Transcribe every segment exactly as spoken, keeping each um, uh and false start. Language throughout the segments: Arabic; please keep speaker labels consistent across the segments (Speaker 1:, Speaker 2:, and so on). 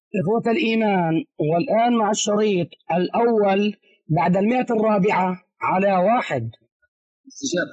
Speaker 1: إخوة الإيمان، والآن مع الشريط الأول بعد المئة الرابعة على واحد. استجابة.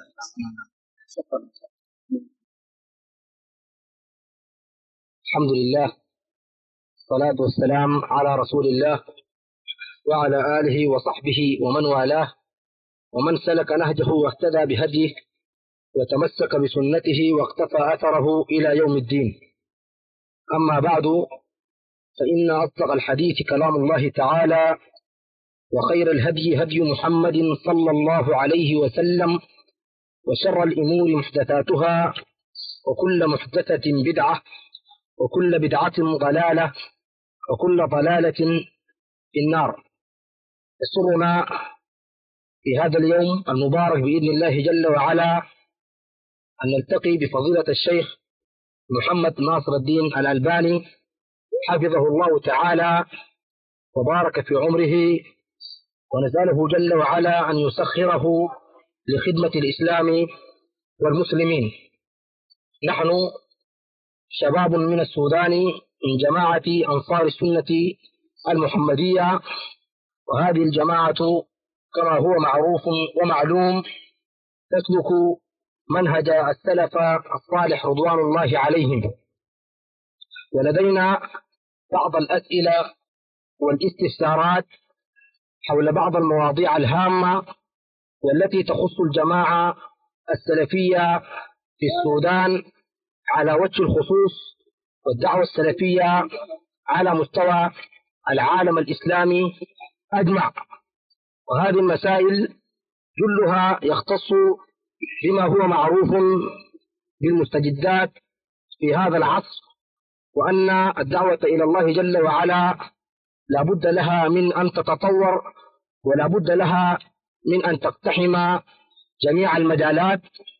Speaker 1: الحمد لله، الصلاة والسلام على رسول الله وعلى آله وصحبه ومن والاه ومن سلك نهجه واهتدى بهديه وتمسك بسنته واقتفى أثره إلى يوم الدين. أما بعد، فإن أصدق الحديث كلام الله تعالى، وخير الهدي هدي محمد صلى الله عليه وسلم، وشر الأمور محدثاتها، وكل محدثة بدعة، وكل بدعة ضلالة، وكل ضلالة في النار. يسرنا في هذا اليوم المبارك بإذن الله جل وعلا أن نلتقي بفضيلة الشيخ محمد ناصر الدين الألباني حفظه الله تعالى وبارك في عمره، ونسأله جل وعلا أن يسخره لخدمة الإسلام والمسلمين. نحن شباب من السودان من جماعة أنصار السنة المحمدية، وهذه الجماعة كما هو معروف ومعلوم تسلك منهج السلف الصالح رضوان الله عليهم. ولدينا بعض الأسئلة والاستفسارات حول بعض المواضيع الهامة والتي تخص الجماعة السلفية في السودان على وجه الخصوص، والدعوة السلفية على مستوى العالم الإسلامي أجمع. وهذه المسائل جلها يختص بما هو معروف بالمستجدات في هذا العصر، وأن الدعوة إلى الله جل وعلا لا بد لها من أن تتطور، ولا بد لها من أن تقتحم جميع المجالات.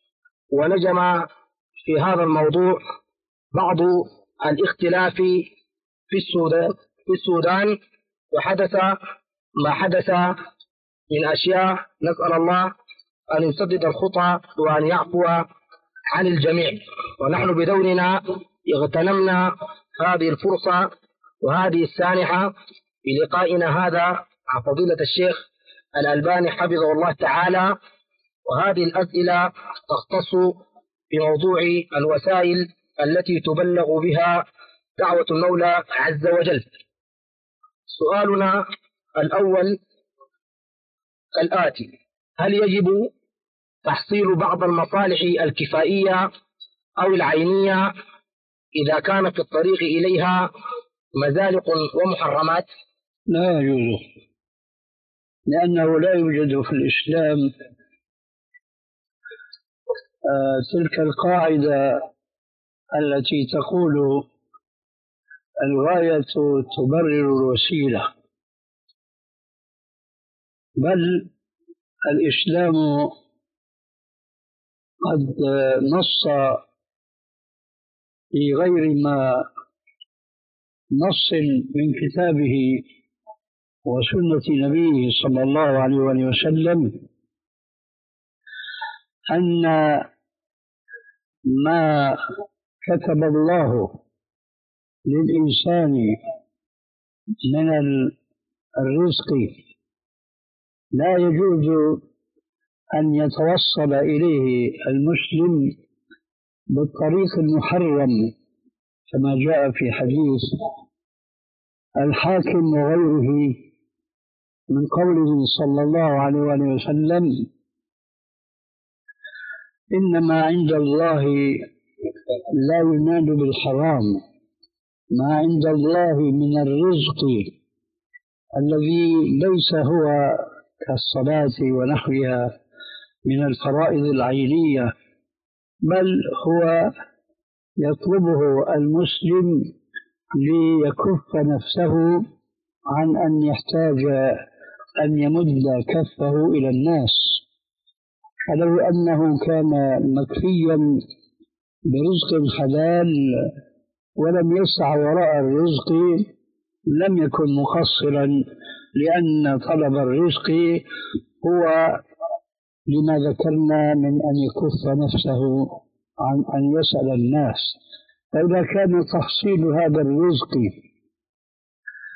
Speaker 1: ونجم في هذا الموضوع بعض الاختلاف في السودان في السودان وحدث ما حدث من أشياء. نسأل الله أن يسدد الخطى وأن يعفو عن الجميع. ونحن بدورنا اغتنمنا هذه الفرصة وهذه السانحة بلقائنا هذا مع فضيلة الشيخ الألباني حفظه الله تعالى، وهذه الأسئلة تختص بموضوع الوسائل التي تبلغ بها دعوة المولى عز وجل. سؤالنا الأول كالآتي: هل يجب تحصيل بعض المصالح الكفائية أو العينية إذا كان في الطريق إليها مزالق ومحرمات؟
Speaker 2: لا يجوز، لأنه لا يوجد في الإسلام آه تلك القاعدة التي تقول الغاية تبرر الوسيلة، بل الإسلام قد نص في غير ما نص من كتابه وسنة نبيه صلى الله عليه وسلم أن ما كتب الله للإنسان من الرزق لا يجوز أن يتوصل إليه المسلم بالطريق المحرم، كما جاء في حديث الحاكم وغيره من قوله صلى الله عليه وسلم: إنما عند الله لا ينال بالحرام، ما عند الله من الرزق الذي ليس هو كالصلاة ونحوها من الفرائض العينية، بل هو يطلبه المسلم ليكف نفسه عن أن يحتاج أن يمد كفه إلى الناس. فلو أنه كان مكفيا برزق حلال ولم يسعى وراء الرزق لم يكن مقصرا، لأن طلب الرزق هو لما ذكرنا من أن يكف نفسه عن أن يسأل الناس. فإذا كان تحصيل هذا الرزق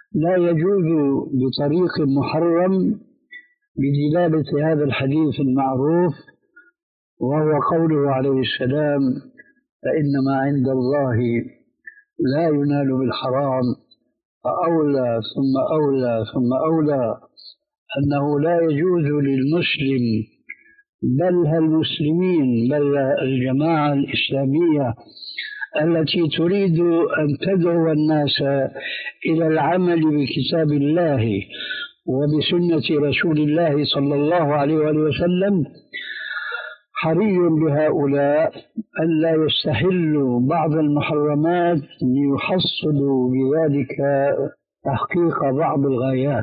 Speaker 2: لا يجوز بطريق محرم بدلالة هذا الحديث المعروف، وهو قوله عليه السلام: فإنما عند الله لا ينال بالحرام، فأولى ثم أولى ثم أولى أنه لا يجوز للمسلم بل المسلمين بل الجماعة الإسلامية التي تريد أن تدعو الناس إلى العمل بكتاب الله وبسنة رسول الله صلى الله عليه وسلم، حري بهؤلاء ألا يستحلوا بعض المحرمات ليحصلوا بذلك تحقيق بعض الغايات،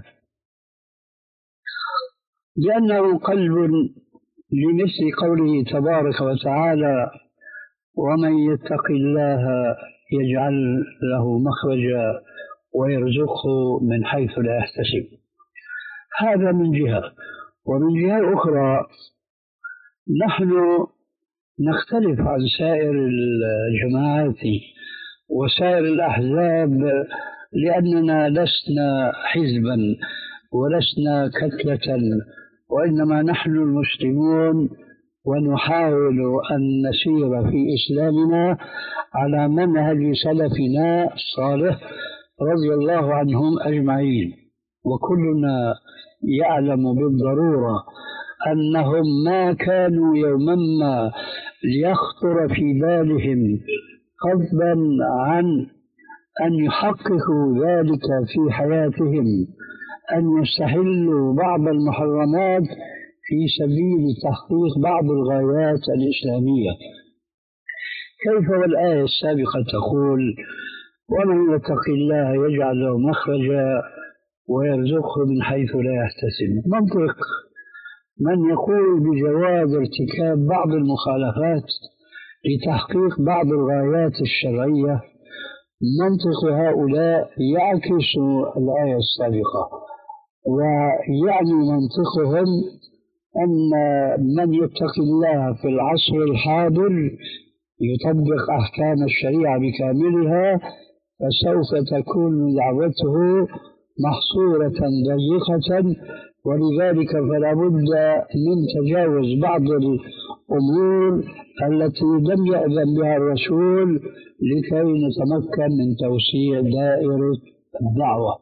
Speaker 2: لأنه قلب لمثل قوله تبارك وتعالى: ومن يتق الله يجعل له مخرجا ويرزقه من حيث لا يحتسب. هذا من جهة. ومن جهة أخرى نحن نختلف عن سائر الجماعات وسائر الأحزاب، لأننا لسنا حزبا ولسنا كتلة، وإنما نحن المسلمون، ونحاول أن نسير في إسلامنا على منهج سلفنا الصالح رضي الله عنهم أجمعين. وكلنا يعلم بالضرورة أنهم ما كانوا يوما ما ليخطر في بالهم قصدا عن أن يحققوا ذلك في حياتهم أن يستحلوا بعض المحرمات في سبيل تحقيق بعض الغايات الإسلامية. كيف والآية السابقة تقول: ومن يتق الله يجعل له مخرجا ويرزقه من حيث لا يحتسب. منطق من يقول بجواز ارتكاب بعض المخالفات لتحقيق بعض الغايات الشرعية، منطق هؤلاء يعكس الآية السابقة، ويعني منطقهم أن من يتق الله في العصر الحاضر يطبق أحكام الشريعة بكاملها، فسوف تكون دعوته محصورة ضيقة، ولذلك فلا بد من تجاوز بعض الأمور التي لم يأذن بها الرسول لكي نتمكن من توسيع دائرة الدعوة.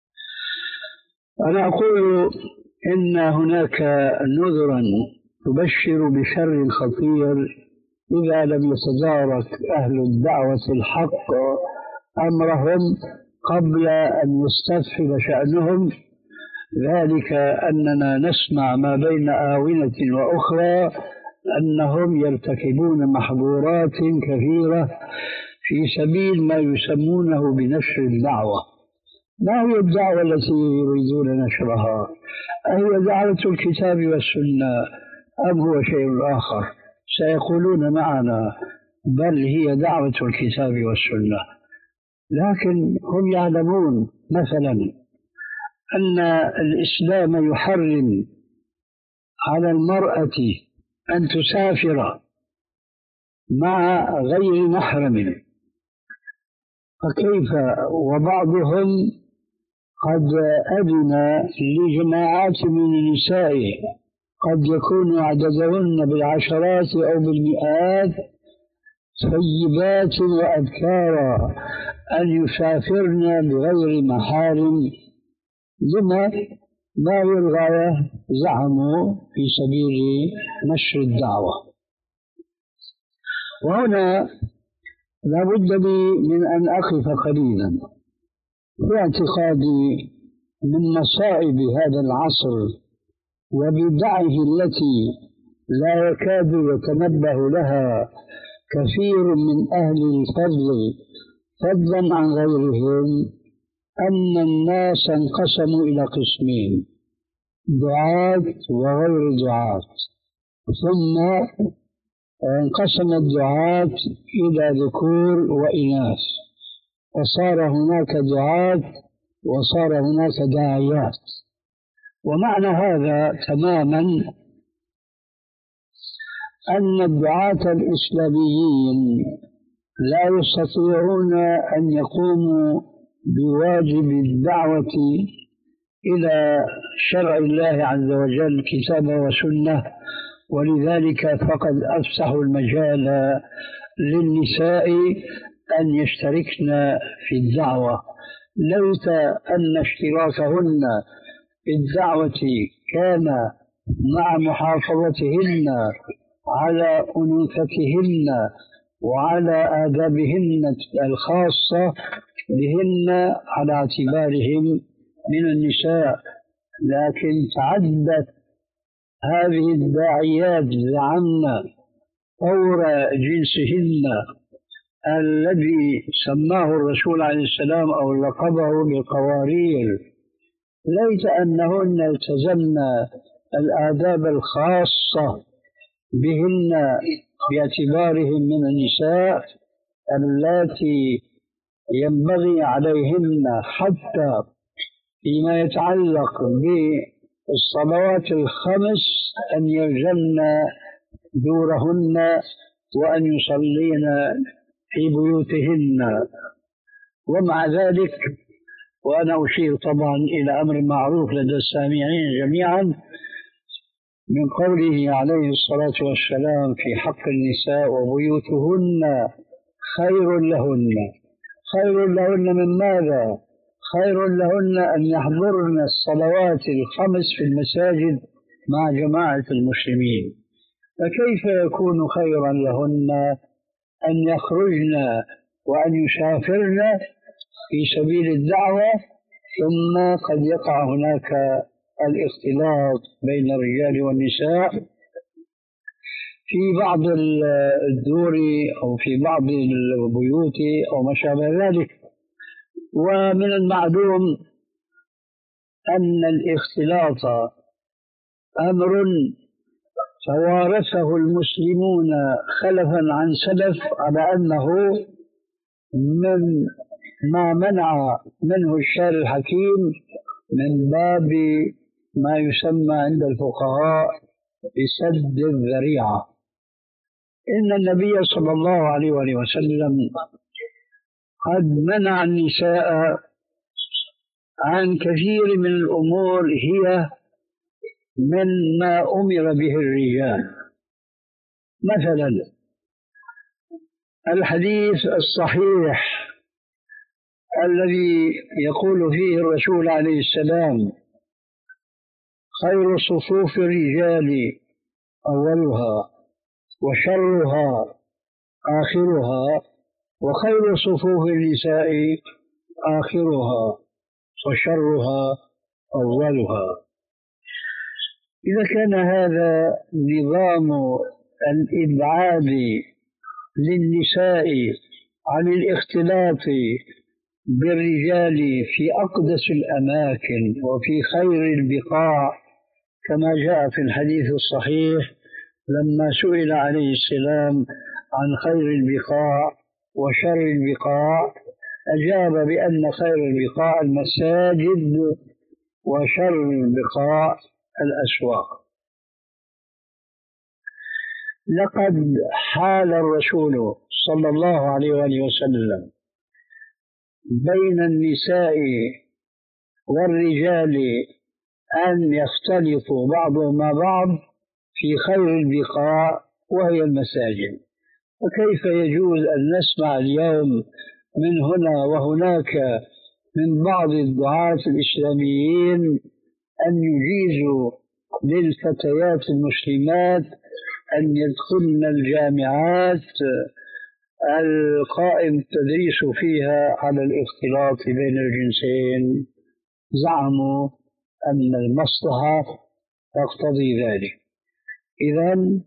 Speaker 2: أنا أقول إن هناك نذرا تبشر بشر خطير إذا لم يتدارك أهل الدعوة الحق أمرهم قبل أن يستفحل شأنهم، ذلك أننا نسمع ما بين آونة وأخرى أنهم يرتكبون محظورات كثيرة في سبيل ما يسمونه بنشر الدعوة. ما هي الدعوة التي يريدون نشرها؟ أهي دعوة الكتاب والسنة أم هو شيء آخر؟ سيقولون معنا: بل هي دعوة الكتاب والسنة. لكن هم يعلمون مثلا أن الإسلام يحرم على المرأة أن تسافر مع غير محرم، فكيف وبعضهم قد أذن لجماعات من النساء قد يكون عددهن بالعشرات أو بالمئات طيبات وأذكارا أن يسافرن بغير محارم، لما ما الغاية؟ زعموا في سبيل نشر الدعوة. وهنا لا بد لي من أن أقف قليلا في اعتقادي من مصائب هذا العصر وبدعه التي لا يكاد يتنبه لها كثير من أهل الفضل فضلا عن غيرهم، أن الناس انقسموا إلى قسمين: دعاة وغير دعاة. ثم انقسم الدعاة إلى ذكور وإناث، وصار هناك دعاة وصار هناك داعيات. ومعنى هذا تماما أن الدعاة الإسلاميين لا يستطيعون أن يقوموا بواجب الدعوة إلى شرع الله عز وجل كتابا وسنة، ولذلك فقد أفسحوا المجال للنساء أن يشتركن في الدعوة. ليت أن اشتراكهن في الدعوة كان مع محافظتهن على أنوثتهن وعلى آدابهن الخاصة بهن على اعتبارهم من النساء، لكن تعدت هذه الداعيات زعمن طور جنسهن الذي سماه الرسول عليه السلام أو لقبه بالقوارير. ليت أنهن التزمن الآداب الخاصة بهن باعتبارهم من النساء اللاتي ينبغي عليهن حتى فيما يتعلق بالصلوات الخمس أن يلزمن دورهن وأن يصلين في بيوتهن. ومع ذلك وأنا أشير طبعا إلى أمر معروف لدى السامعين جميعا من قوله عليه الصلاة والسلام في حق النساء وبيوتهن خير لهن. خير لهن من ماذا؟ خير لهن أن يحضرن الصلوات الخمس في المساجد مع جماعة المسلمين. فكيف يكون خيرا لهن أن يخرجن وأن يسافرن في سبيل الدعوة ثم قد يقع هناك الاختلاط بين الرجال والنساء في بعض الدور أو في بعض البيوت أو ما شابه ذلك. ومن المعلوم أن الاختلاط أمر توارثه المسلمون خلفا عن سلف على أنه من ما منع منه الشارع الحكيم من باب ما يسمى عند الفقهاء بسد الذريعة. إن النبي صلى الله عليه وسلم قد منع النساء عن كثير من الأمور هي من ما أمر به الرجال. مثلا الحديث الصحيح الذي يقول فيه الرسول عليه السلام خير صفوف الرجال أولها وشرها آخرها وخير صفوف النساء آخرها وشرها أولها. إذا كان هذا نظام الإبعاد للنساء عن الاختلاط بالرجال في أقدس الأماكن وفي خير البقاع كما جاء في الحديث الصحيح لما سئل عليه السلام عن خير البقاع وشر البقاع أجاب بأن خير البقاع المساجد وشر البقاع الأسواق. لقد حال الرسول صلى الله عليه وآله وسلم بين النساء والرجال أن يختلطوا بعضهم مع بعض في خير البقاع وهي المساجد. وكيف يجوز أن نسمع اليوم من هنا وهناك من بعض الدعاة الإسلاميين أن يجيزوا للفتيات المسلمات أن يدخلن الجامعات القائم التدريس فيها على الاختلاط بين الجنسين؟ زعموا أن المصلحة تقتضي ذلك. إذن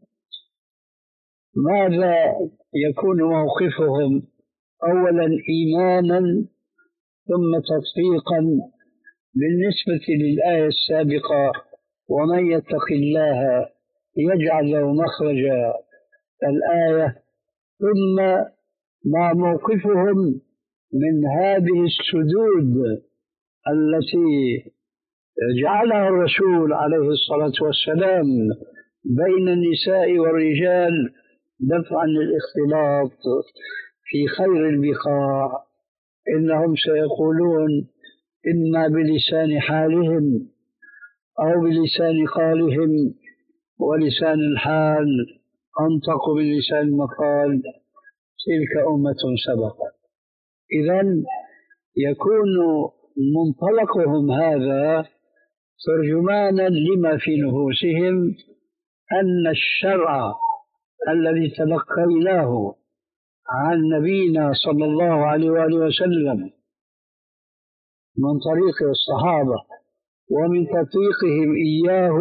Speaker 2: ماذا يكون موقفهم؟ أولا إيمانا ثم تطبيقا بالنسبة للآية السابقة ومن يتق الله يجعل له مخرجا الآية، ثم ما موقفهم من هذه السدود التي جعلها الرسول عليه الصلاة والسلام بين النساء والرجال دفعا للاختلاط في خير البقاع إنهم سيقولون إما بلسان حالهم أو بلسان قالهم، ولسان الحال أنطق من لسان المقال، تلك أمة سبقت. إذن يكون منطلقهم هذا ترجمانا لما في نفوسهم، أن الشرع الذي تلقيناه عن نبينا صلى الله عليه وآله وسلم من طريق الصحابة ومن تطبيقهم إياه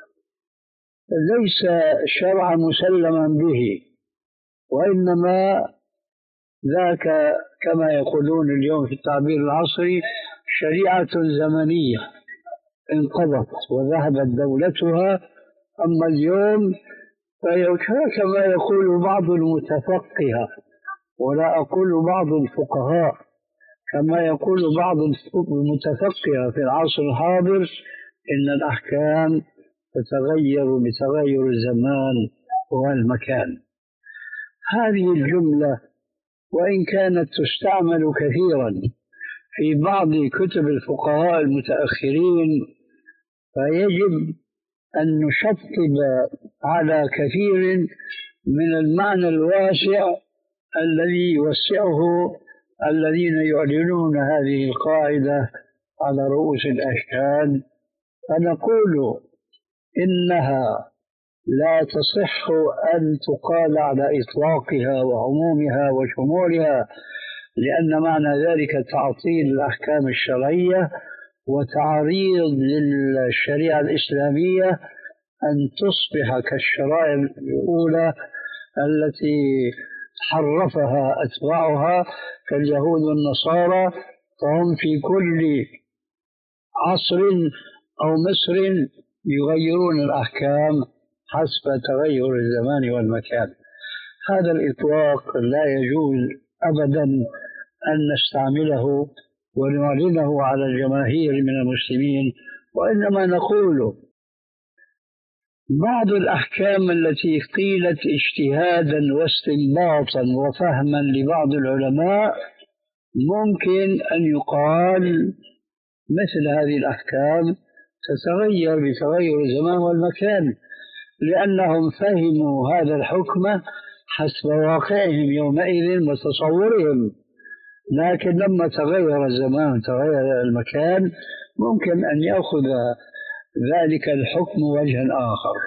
Speaker 2: ليس شرعا مسلما به، وإنما ذاك كما يقولون اليوم في التعبير العصري شريعة زمنية انقضت وذهبت دولتها. أما اليوم كما يقول بعض المتفقهة، ولا أقول بعض الفقهاء، كما يقول بعض المتفقهة في العصر الحاضر، إن الأحكام تتغير بتغير الزمان والمكان. هذه الجملة وإن كانت تستعمل كثيرا في بعض كتب الفقهاء المتأخرين، فيجب أن نشطب على كثير من المعنى الواسع الذي يوسعه الذين يعلنون هذه القاعدة على رؤوس الأشهاد، فنقول إنها لا تصح أن تقال على إطلاقها وعمومها وشمولها، لأن معنى ذلك تعطيل الأحكام الشرعية وتعريض للشريعة الإسلامية أن تصبح كالشرائع الأولى التي حرفها أتباعها كاليهود والنصارى، فهم في كل عصر أو مصر يغيرون الأحكام حسب تغير الزمان والمكان. هذا الإطلاق لا يجوز أبدا أن نستعمله ونعلنه على الجماهير من المسلمين، وإنما نقول بعض الأحكام التي قيلت اجتهادا واستنباطا وفهما لبعض العلماء ممكن أن يقال مثل هذه الأحكام تتغير بتغير الزمان والمكان، لأنهم فهموا هذا الحكم حسب واقعهم يومئذ وتصورهم، لكن لما تغير الزمان تغير المكان ممكن أن يأخذ ذلك الحكم وجها آخر.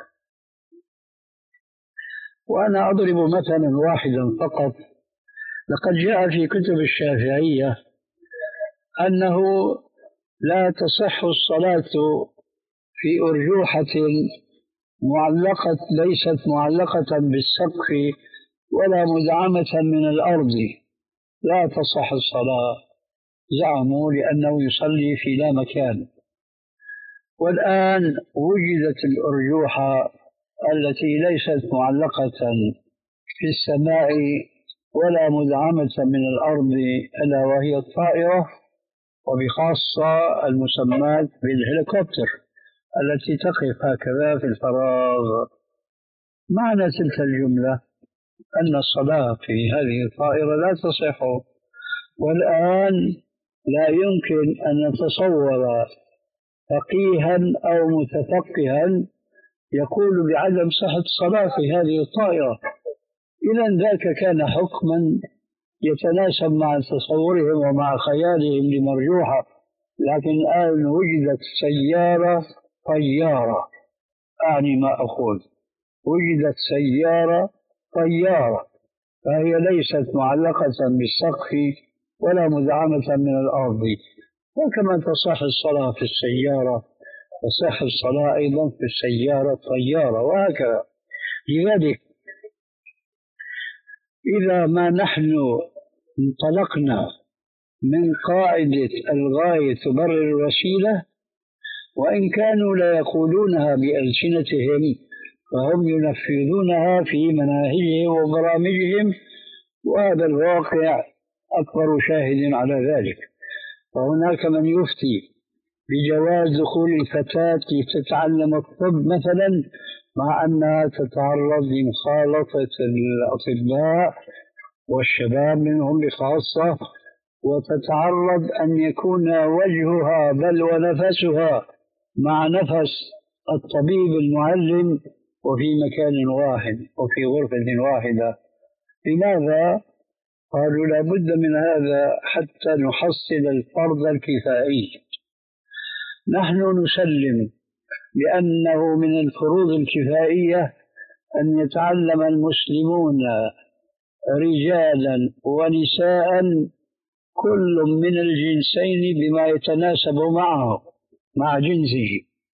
Speaker 2: وأنا أضرب مثلا واحدا فقط. لقد جاء في كتب الشافعية أنه لا تصح الصلاة في أرجوحة معلقة ليست معلقة بالسقف ولا مدعمة من الأرض، لا تصح الصلاة، زعموا لأنه يصلي في لا مكان. والآن وجدت الأرجوحة التي ليست معلقة في السماء ولا مدعمة من الأرض، ألا وهي الطائرة، وبخاصة المسمات بالهليكوبتر التي تقف هكذا في الفراغ. معنى تلك الجملة أن الصلاة في هذه الطائرة لا تصح، والآن لا يمكن أن نتصور فقيها أو متفقها يقول بعدم صحة الصلاة في هذه الطائرة. إذن ذاك كان حكما يتناسب مع تصورهم ومع خيالهم لمرجوحة، لكن الآن وجدت سيارة طيارة، أعني ما أقول، وجدت سيارة طيارة، فهي ليست معلقة بالسقف ولا مدعمة من الأرض. وكما تصح الصلاة في السيارة تصح الصلاة أيضا في السيارة الطيارة، وهكذا. لذلك إذا ما نحن انطلقنا من قاعدة الغاية تبرر الوسيلة، وإن كانوا لا يقولونها بألسنتهم فهم ينفذونها في مناهجهم وبرامجهم، وهذا الواقع أكبر شاهد على ذلك. فهناك من يفتي بجواز دخول الفتاة لتتعلم الطب مثلا، مع أنها تتعرض لمخالطة الأطباء والشباب منهم بخاصة وتتعرض أن يكون وجهها بل ونفسها مع نفس الطبيب المعلم وفي مكان واحد وفي غرفة واحدة. لماذا؟ قالوا لا بد من هذا حتى نحصل الفرض الكفائي. نحن نسلم بأنه من الفروض الكفائية أن يتعلم المسلمون رجالا ونساء كل من الجنسين بما يتناسب معه مع جنسه.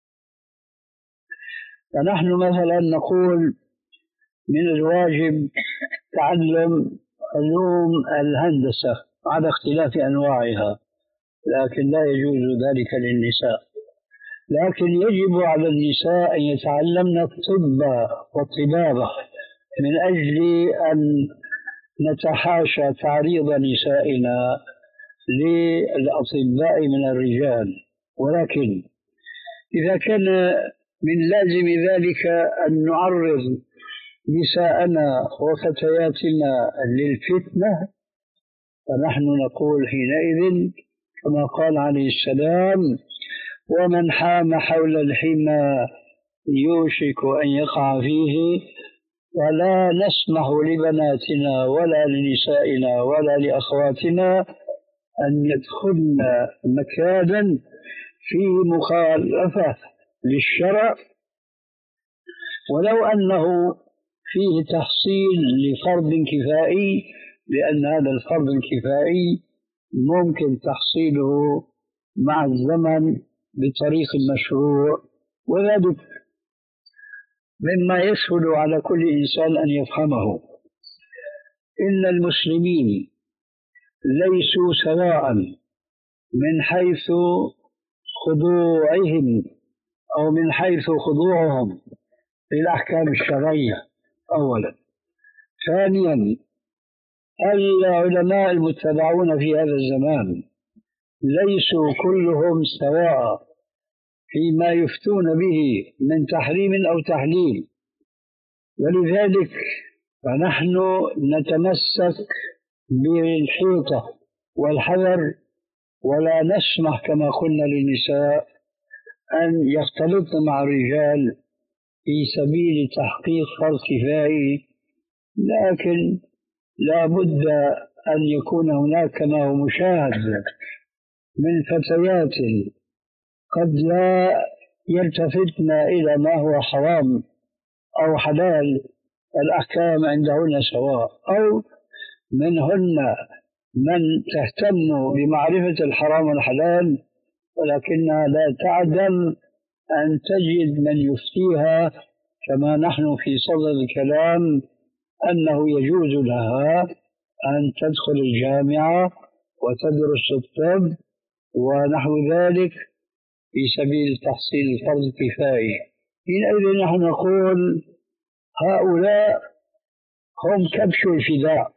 Speaker 2: فنحن مثلا نقول من الواجب تعلم علوم الهندسة على اختلاف أنواعها، لكن لا يجوز ذلك للنساء. لكن يجب على النساء أن يتعلمن الطب والطبابة من أجل أن نتحاشى تعريض نسائنا للأطباء من الرجال. ولكن إذا كان من لازم ذلك أن نعرض نساءنا وفتياتنا للفتنة، فنحن نقول حينئذ كما قال عليه السلام: ومن حام حول الحمى يوشك أن يقع فيه. ولا نسمح لبناتنا ولا لنسائنا ولا لأخواتنا أن يدخلن مكانا فيه مخالفة للشرع ولو أنه فيه تحصيل لفرض كفائي، لأن هذا الفرض الكفائي ممكن تحصيله مع الزمن بطريق مشروع، وذلك مما يسهل على كل إنسان أن يفهمه. إن المسلمين ليسوا سواء من حيث خضوعهم أو من حيث خضوعهم للأحكام الشرعية أولا. ثانيا، العلماء المتبعون في هذا الزمان ليسوا كلهم سواء فيما يفتون به من تحريم أو تحليل، ولذلك فنحن نتمسك بالحيطة والحذر، ولا نسمح كما قلنا للنساء أن يختلطن مع الرجال في سبيل تحقيق فرض كفائي. لكن لا بد أن يكون هناك كما هو مشاهد من فتيات قد لا يلتفتن إلى ما هو حرام أو حلال، الأحكام عندهن سواء، أو منهن من تهتم بمعرفة الحرام والحلال ولكنها لا تعدم أن تجد من يفتيها، كما نحن في صدد الكلام أنه يجوز لها أن تدخل الجامعة وتدرس الطب ونحو ذلك في سبيل تحصيل الفرض الكفائي. حينئذ نحن نقول هؤلاء هم كبش الفداء،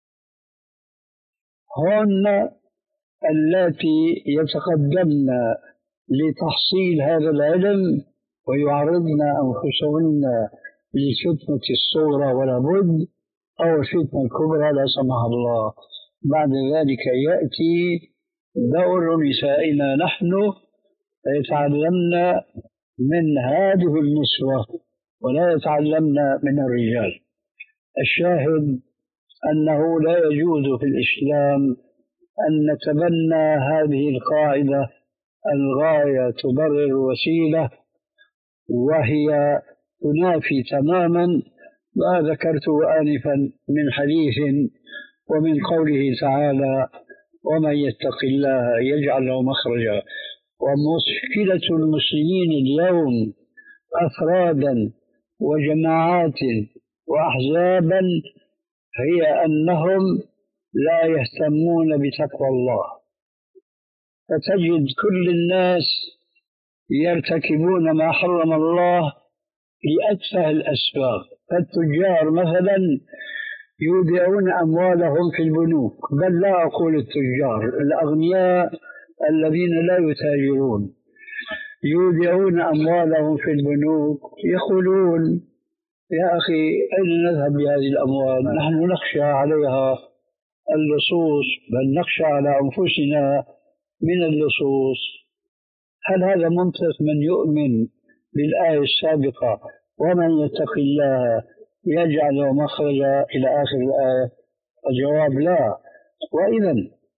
Speaker 2: هن التي يتقدمن لتحصيل هذا العلم ويعرضن أنفسهن لفتنة الصغرى ولا بد، أو الفتنة الكبرى لا سمح الله. بعد ذلك يأتي دور نسائنا نحن فيتعلمن من هذه النسوة ولا يتعلمن من الرجال. الشاهد أنه لا يجوز في الإسلام أن نتبنى هذه القاعدة: الغاية تبرر الوسيلة، وهي تنافي تماما ما ذكرته آنفا من حديث ومن قوله تعالى: ومن يتق الله يجعل له مخرجا. ومشكلة المسلمين اليوم أفرادا وجماعات وأحزابا هي أنهم لا يهتمون بتقوى الله، فتجد كل الناس يرتكبون ما حرم الله لأتفه الأسباب. فالتجار مثلا يودعون أموالهم في البنوك، بل لا أقول التجار، الأغنياء الذين لا يتاجرون يودعون أموالهم في البنوك، يقولون: يا أخي أين نذهب بهذه الأموال؟ نحن نخشى عليها اللصوص، بل نخشى على أنفسنا من اللصوص. هل هذا منطق من يؤمن بالآية السابقة ومن يتق الله يجعل له مخرجا إلى آخر الآية؟ الجواب لا. وإذا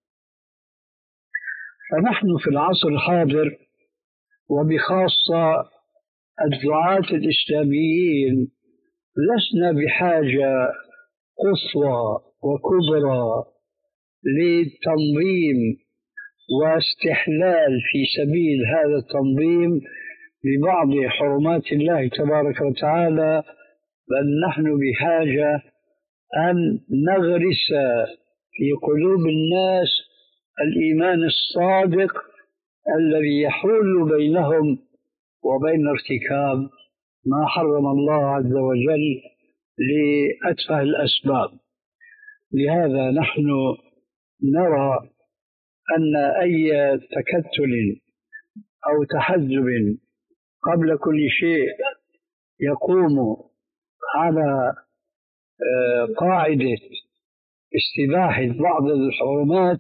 Speaker 2: فنحن في العصر الحاضر وبخاصة الدعاة الإسلاميين لسنا بحاجة قصوى وكبرى لتنظيم واستحلال في سبيل هذا التنظيم لبعض حرمات الله تبارك وتعالى، بل نحن بحاجة أن نغرس في قلوب الناس الإيمان الصادق الذي يحول بينهم وبين ارتكاب ما حرم الله عز وجل لأتفه الأسباب. لهذا نحن نرى أن أي تكتل أو تحزب قبل كل شيء يقوم على قاعدة استباحة بعض الحرمات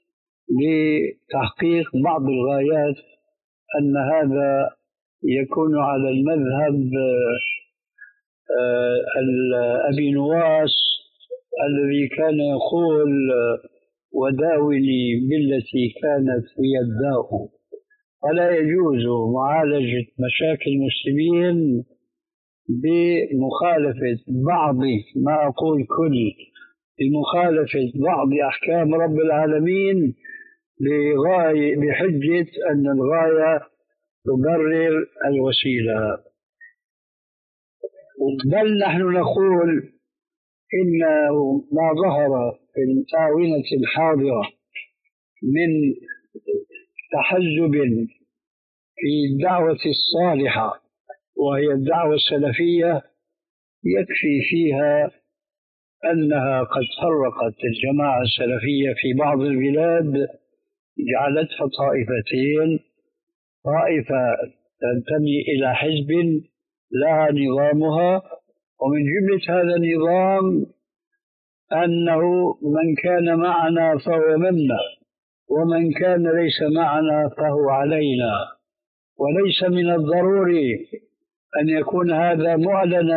Speaker 2: لتحقيق بعض الغايات، أن هذا يكون على المذهب أبي نواس الذي كان يقول وداوني بالتي كانت هي الداء. ولا يجوز معالجة مشاكل المسلمين بمخالفة بعض، ما أقول كل، بمخالفة بعض أحكام رب العالمين بغاية بحجة أن الغاية تبرر الوسيلة. بل نحن نقول إن ما ظهر في الآونة الحاضرة من تحزب في الدعوة الصالحة وهي الدعوة السلفية يكفي فيها أنها قد فرقت الجماعة السلفية في بعض البلاد، جعلتها طائفتين: طائفة تنتمي إلى حزب لها نظامها، ومن جملة هذا النظام أنه من كان معنا فهو منا ومن كان ليس معنا فهو علينا. وليس من الضروري أن يكون هذا معلنا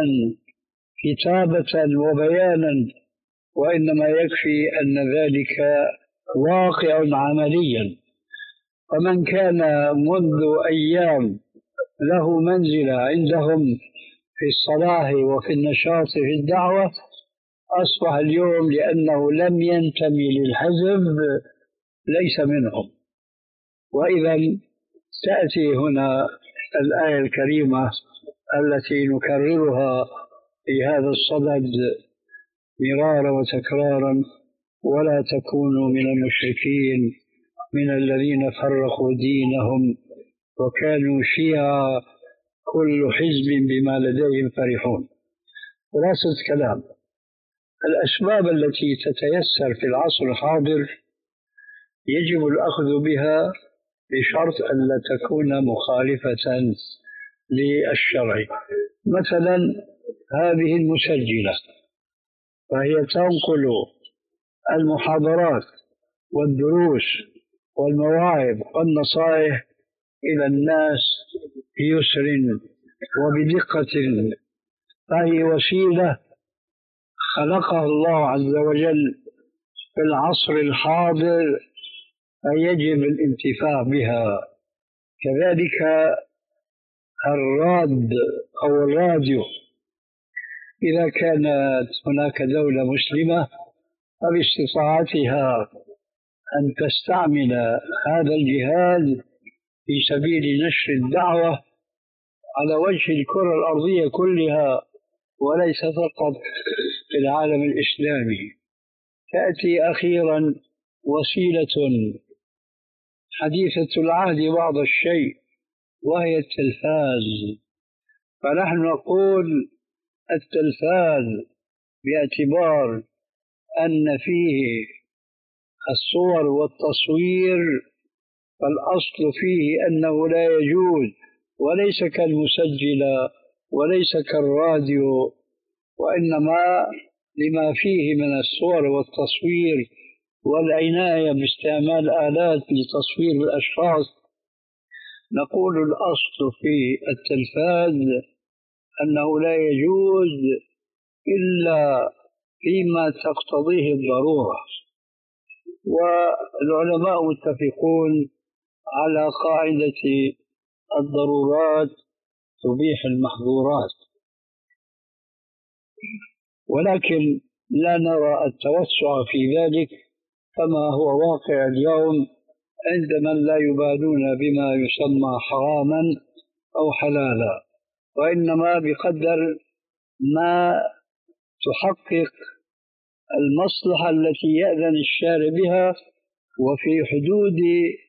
Speaker 2: كتابة وبيانا، وإنما يكفي أن ذلك واقع عمليا. فمن كان منذ أيام له منزلة عندهم في الصلاح وفي النشاط في الدعوة أصبح اليوم لأنه لم ينتمي للحزب ليس منهم. وإذا تأتي هنا الآية الكريمة التي نكررها في هذا الصدد مرارا وتكرارا: ولا تكونوا من المشركين من الذين فرقوا دينهم وكانوا شيعا كل حزب بما لديهم فرحون. خلاصة كلام: الأسباب التي تتيسر في العصر الحاضر يجب الأخذ بها بشرط أن لا تكون مخالفة للشرع. مثلا هذه المسجلة فهي تنقل المحاضرات والدروس والمواعظ والنصائح إلى الناس بيسر وبدقة، فهي وسيلة خلقها الله عز وجل في العصر الحاضر فيجب الانتفاع بها. كذلك الراد أو الراديو، إذا كانت هناك دولة مسلمة فباستطاعتها أن تستعمل هذا الجهاز في سبيل نشر الدعوة على وجه الكرة الأرضية كلها وليس فقط في العالم الإسلامي. تأتي أخيرا وسيلة حديثة العهد بعض الشيء وهي التلفاز. فنحن نقول التلفاز باعتبار أن فيه الصور والتصوير فالأصل فيه أنه لا يجوز، وليس كالمسجلة وليس كالراديو، وإنما لما فيه من الصور والتصوير والعناية باستعمال آلات لتصوير الأشخاص، نقول الأصل في التلفاز أنه لا يجوز إلا فيما تقتضيه الضرورة، والعلماء متفقون على قاعدة الضرورات تبيح المحظورات، ولكن لا نرى التوسع في ذلك كما هو واقع اليوم عند من لا يبالون بما يسمى حراما أو حلالا، وإنما بقدر ما تحقق المصلحة التي يأذن الشارع بها وفي حدود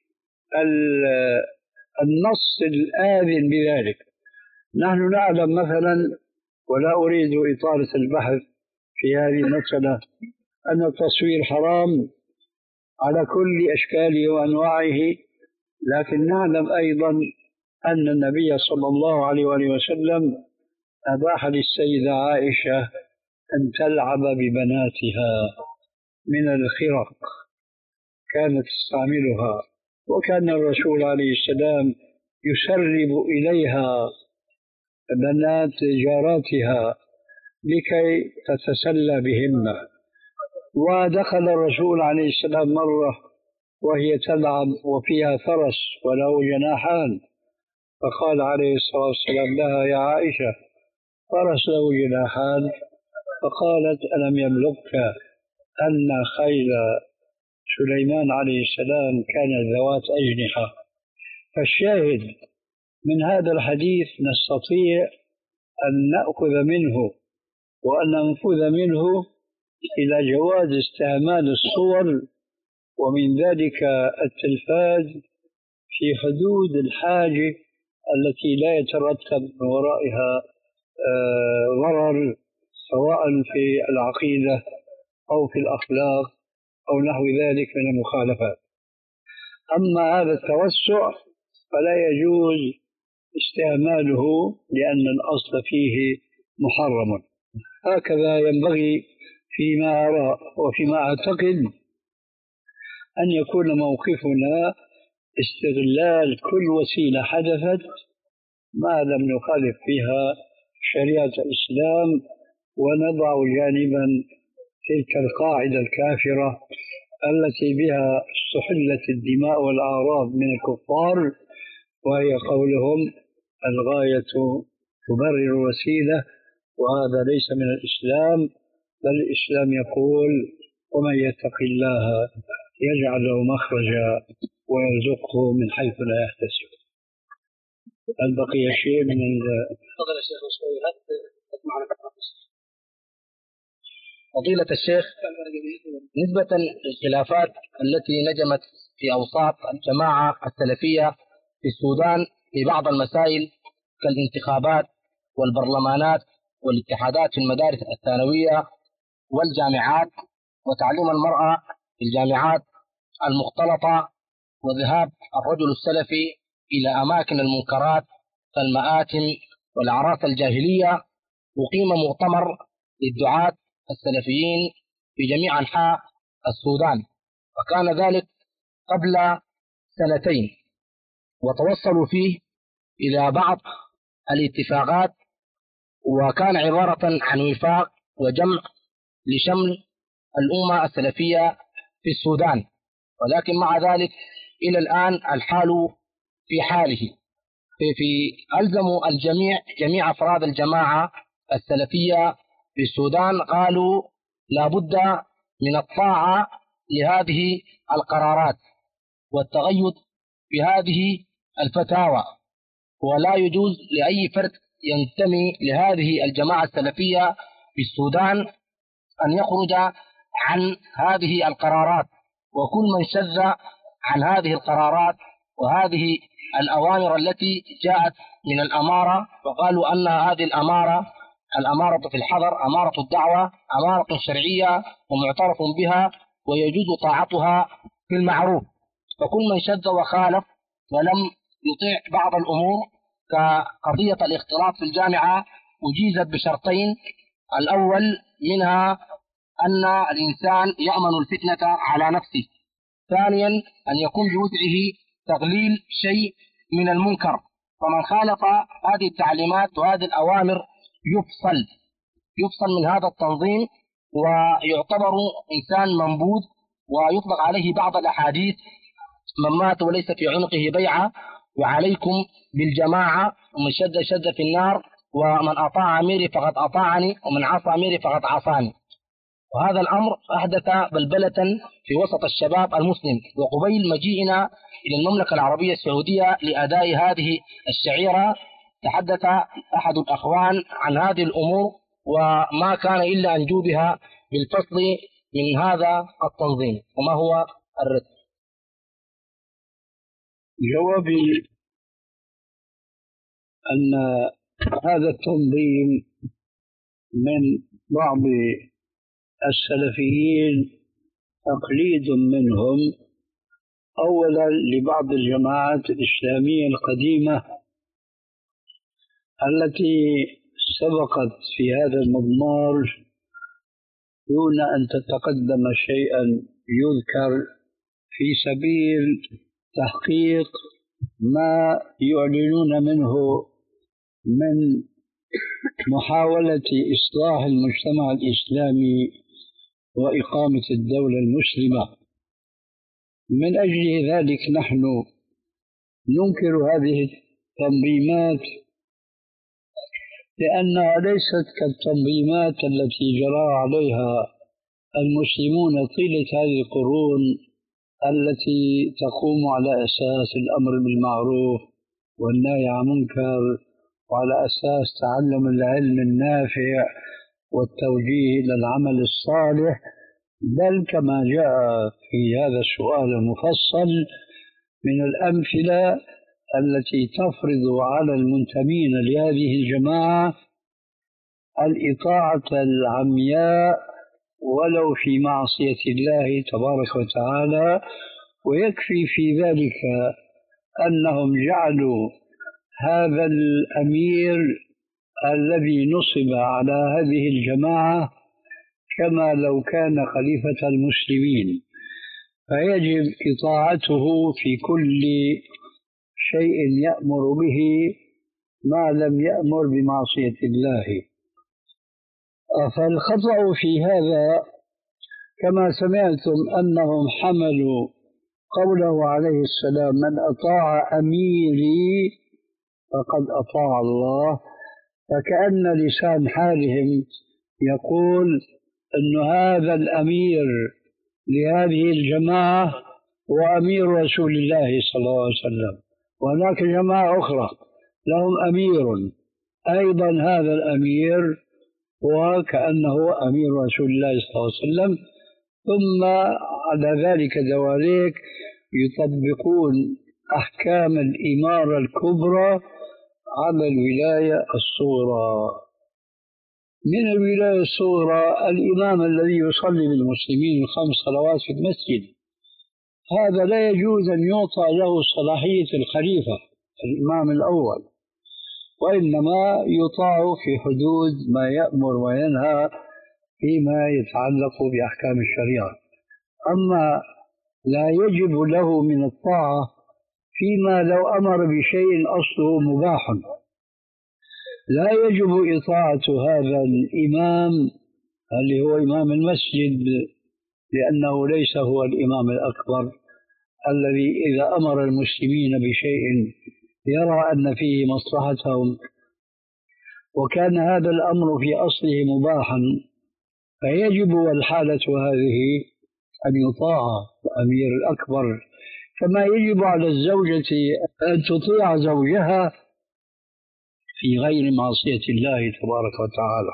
Speaker 2: النص الآذن بذلك. نحن نعلم مثلا، ولا أريد إطالة البحث في هذه المسألة، أن التصوير حرام على كل أشكاله وأنواعه، لكن نعلم أيضا أن النبي صلى الله عليه وآله وسلم أباح للسيدة عائشة أن تلعب ببناتها من الخرق، كانت تستعملها، وكان الرسول عليه السلام يسرب إليها بنات جاراتها لكي تتسلى بهن. ودخل الرسول عليه السلام مرة وهي تلعب وفيها فرس وله جناحان، فقال عليه الصلاة والسلام لها: يا عائشة، فرس له جناحان. فقالت: ألم يبلغك أن خيل سليمان عليه السلام كانت ذوات أجنحة؟ فالشاهد من هذا الحديث نستطيع أن نأخذ منه وأن ننفذ منه إلى جواز استعمال الصور ومن ذلك التلفاز في حدود الحاجة التي لا يترتب من ورائها ضرر سواء في العقيدة أو في الأخلاق أو نحو ذلك من المخالفات. أما هذا التوسع فلا يجوز استعماله لأن الأصل فيه محرم. هكذا ينبغي فيما أرى وفيما أعتقد أن يكون موقفنا استغلال كل وسيلة حدثت ما لم نخالف فيها شريعة الإسلام، ونضع جانبا تلك القاعدة الكافرة التي بها استحلت الدماء والأعراض من الكفار، وهي قولهم: الغاية تبرر الوسيلة، وهذا ليس من الإسلام، بل الإسلام يقول: ومن يتق الله يجعل له مخرجا ويرزقه من حيث لا يحتسب. هل بقي شيء من ال
Speaker 1: تفضل يا شيخ شوي. فضيلة الشيخ، نسبة للخلافات التي نجمت في أوساط الجماعة السلفية في السودان في بعض المسائل كالانتخابات والبرلمانات والاتحادات في المدارس الثانوية والجامعات وتعليم المرأة في الجامعات المختلطة وذهاب الرجل السلفي إلى أماكن المنكرات كالمآتم والأعراس الجاهلية، أقيم مؤتمر للدعاة السلفيين في جميع أنحاء السودان، وكان ذلك قبل سنتين، وتوصلوا فيه إلى بعض الاتفاقات، وكان عبارة عن وفاق وجمع لشمل الأمة السلفية في السودان، ولكن مع ذلك إلى الآن الحال في حاله. في, في ألزموا الجميع جميع أفراد الجماعة السلفية في السودان، قالوا لا بد من الطاعة لهذه القرارات والتغيد في هذه الفتاوى، ولا يجوز لأي فرد ينتمي لهذه الجماعة السلفية في السودان أن يخرج عن هذه القرارات، وكل من شذ عن هذه القرارات وهذه الأوامر التي جاءت من الأمارة، وقالوا أن هذه الأمارة الأمارة في الحضر أمارة الدعوة، أمارة شرعية ومعترف بها ويجوز طاعتها في المعروف، فكل من شذ وخالف ولم يطيع بعض الأمور كقضية الاختلاط في الجامعة أجيزت بشرطين: الأول منها أن الإنسان يأمن الفتنة على نفسه. ثانيا أن يكون بوسعه تقليل شيء من المنكر، فمن خالف هذه التعليمات وهذه الأوامر يفصل يفصل من هذا التنظيم ويعتبر إنسان منبوذ، ويطلق عليه بعض الأحاديث: من مات وليس في عنقه بيعة، وعليكم بالجماعة، ومن شد شد في النار، ومن أطاع أميري فقد أطاعني، ومن عصى أميري فقد عصاني. وهذا الأمر أحدث بلبلة في وسط الشباب المسلم. وقبيل مجيئنا إلى المملكة العربية السعودية لأداء هذه الشعيرة تحدث أحد الأخوان عن هذه الأمور، وما كان إلا أن جوبها بالفصل من هذا التنظيم. وما هو الرد؟
Speaker 2: جوابي أن هذا التنظيم من بعض السلفيين تقليد منهم، أولا لبعض الجماعات الإسلامية القديمة التي سبقت في هذا المضمار دون أن تتقدم شيئا يذكر في سبيل تحقيق ما يعلنون منه من محاولة إصلاح المجتمع الإسلامي وإقامة الدولة المسلمة. من أجل ذلك نحن ننكر هذه التنظيمات، لأنها ليست كالتنظيمات التي جرى عليها المسلمون طيلة هذه القرون، التي تقوم على أساس الأمر بالمعروف والنهي عن المنكر، وعلى أساس تعلم العلم النافع والتوجيه إلى العمل الصالح، بل كما جاء في هذا السؤال المفصل من الأمثلة التي تفرض على المنتمين لهذه الجماعة الإطاعة العمياء ولو في معصية الله تبارك وتعالى. ويكفي في ذلك أنهم جعلوا هذا الأمير الذي نصب على هذه الجماعة كما لو كان خليفة المسلمين، فيجب إطاعته في كل شيء يأمر به ما لم يأمر بمعصية الله. فالخطأ في هذا كما سمعتم أنهم حملوا قوله عليه السلام: من أطاع أميري فقد أطاع الله، فكأن لسان حالهم يقول أن هذا الأمير لهذه الجماعة هو أمير رسول الله صلى الله عليه وسلم، وهناك جماعة أخرى لهم أمير أيضا، هذا الأمير هو كأنه أمير رسول الله صلى الله عليه وسلم. ثم على ذلك دواليك يطبقون أحكام الإمارة الكبرى على الولاية الصغرى. من الولاية الصغرى الإمام الذي يصلي بالمسلمين الخمس صلوات في المسجد، هذا لا يجوز أن يعطى له صلاحية الخليفة الإمام الأول، وإنما يطاع في حدود ما يأمر وينهى فيما يتعلق بأحكام الشريعة. أما لا يجب له من الطاعة فيما لو أمر بشيء أصله مباح، لا يجب إطاعة هذا الإمام اللي هو إمام المسجد، لأنه ليس هو الإمام الأكبر الذي إذا أمر المسلمين بشيء يرى أن فيه مصلحتهم، وكان هذا الأمر في أصله مباحا، فيجب والحالة هذه أن يطاع الأمير الأكبر، كما يجب على الزوجة أن تطيع زوجها في غير معصية الله تبارك وتعالى.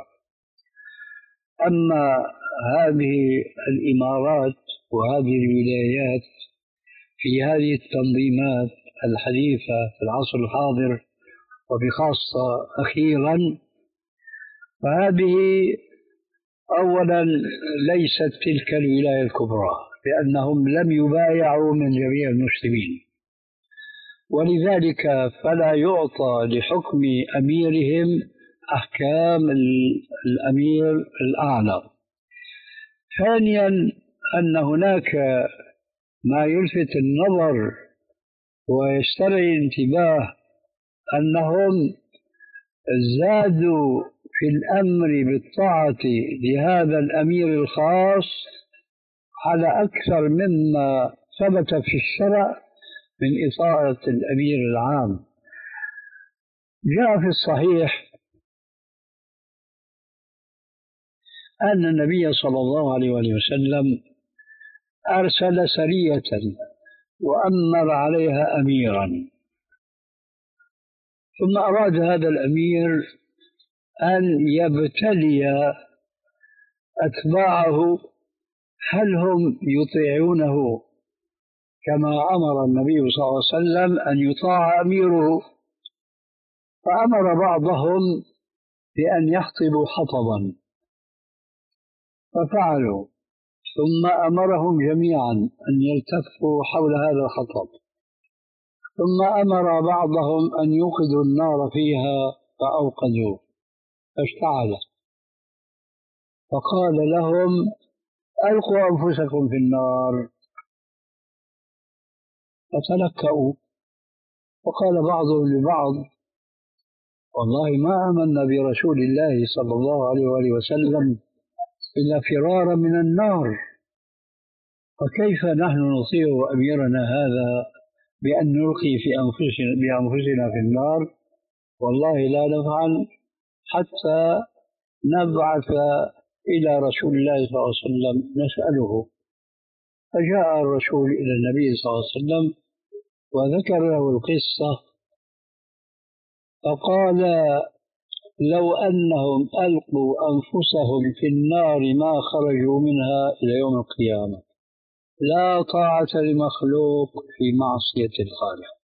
Speaker 2: أما هذه الإمارات وهذه الولايات في هذه التنظيمات الحديثة في العصر الحاضر وبخاصة أخيرا، فهذه أولا ليست تلك الولاية الكبرى، لأنهم لم يبايعوا من جميع المسلمين، ولذلك فلا يعطى لحكم أميرهم أحكام الأمير الأعلى. ثانيا أن هناك ما يلفت النظر ويسترعي الانتباه أنهم زادوا في الأمر بالطاعة لهذا الأمير الخاص على أكثر مما ثبت في الشرع من إطاعة الأمير العام. جاء في الصحيح أن النبي صلى الله عليه وسلم أرسل سرية وأمر عليها أميرا، ثم أراد هذا الأمير أن يبتلي أتباعه هل هم يطيعونه كما أمر النبي صلى الله عليه وسلم أن يطاع أميره، فأمر بعضهم بأن يحطبوا حطبا ففعلوا، ثم أمرهم جميعا أن يلتفوا حول هذا الحطب، ثم أمر بعضهم أن يوقدوا النار فيها فأوقدوا فاشتعلت، فقال لهم ألقوا أنفسكم في النار، فتلكأوا، وقال بعضهم لبعض والله ما آمنا برسول الله صلى الله عليه وآله وسلم إلا فرارا من النار، فكيف نحن نطيع أميرنا هذا بأن نلقي في أنفسنا بأنفسنا في النار؟ والله لا نفعل حتى نبعث إلى رسول الله صلى الله عليه وسلم نسأله. فجاء الرسول إلى النبي صلى الله عليه وسلم وذكر له القصة، فقال لو أنهم ألقوا أنفسهم في النار ما خرجوا منها إلى يوم القيامة، لا طاعة لمخلوق في معصية الخالق.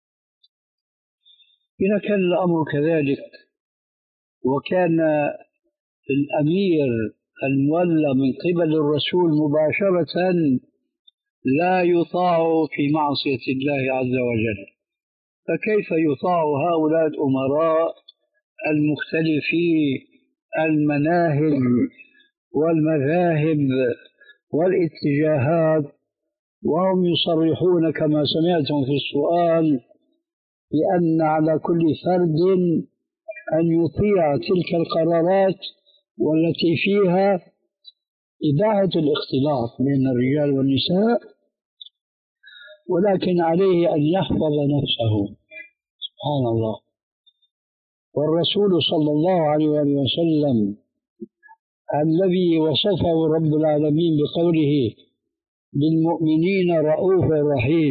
Speaker 2: إذا كان الأمر كذلك وكان الأمير المولى من قبل الرسول مباشرة لا يطاع في معصية الله عز وجل، فكيف يطاع هؤلاء الأمراء المختلفي المناهج والمذاهب والاتجاهات وهم يصرحون كما سمعتم في السؤال بأن على كل فرد أن يطيع تلك القرارات والتي فيها إباحة الاختلاط بين الرجال والنساء، ولكن عليه أن يحفظ نفسه. سبحان الله. والرسول صلى الله عليه وسلم الذي وصفه رب العالمين بقوله بالمؤمنين رؤوف رحيم،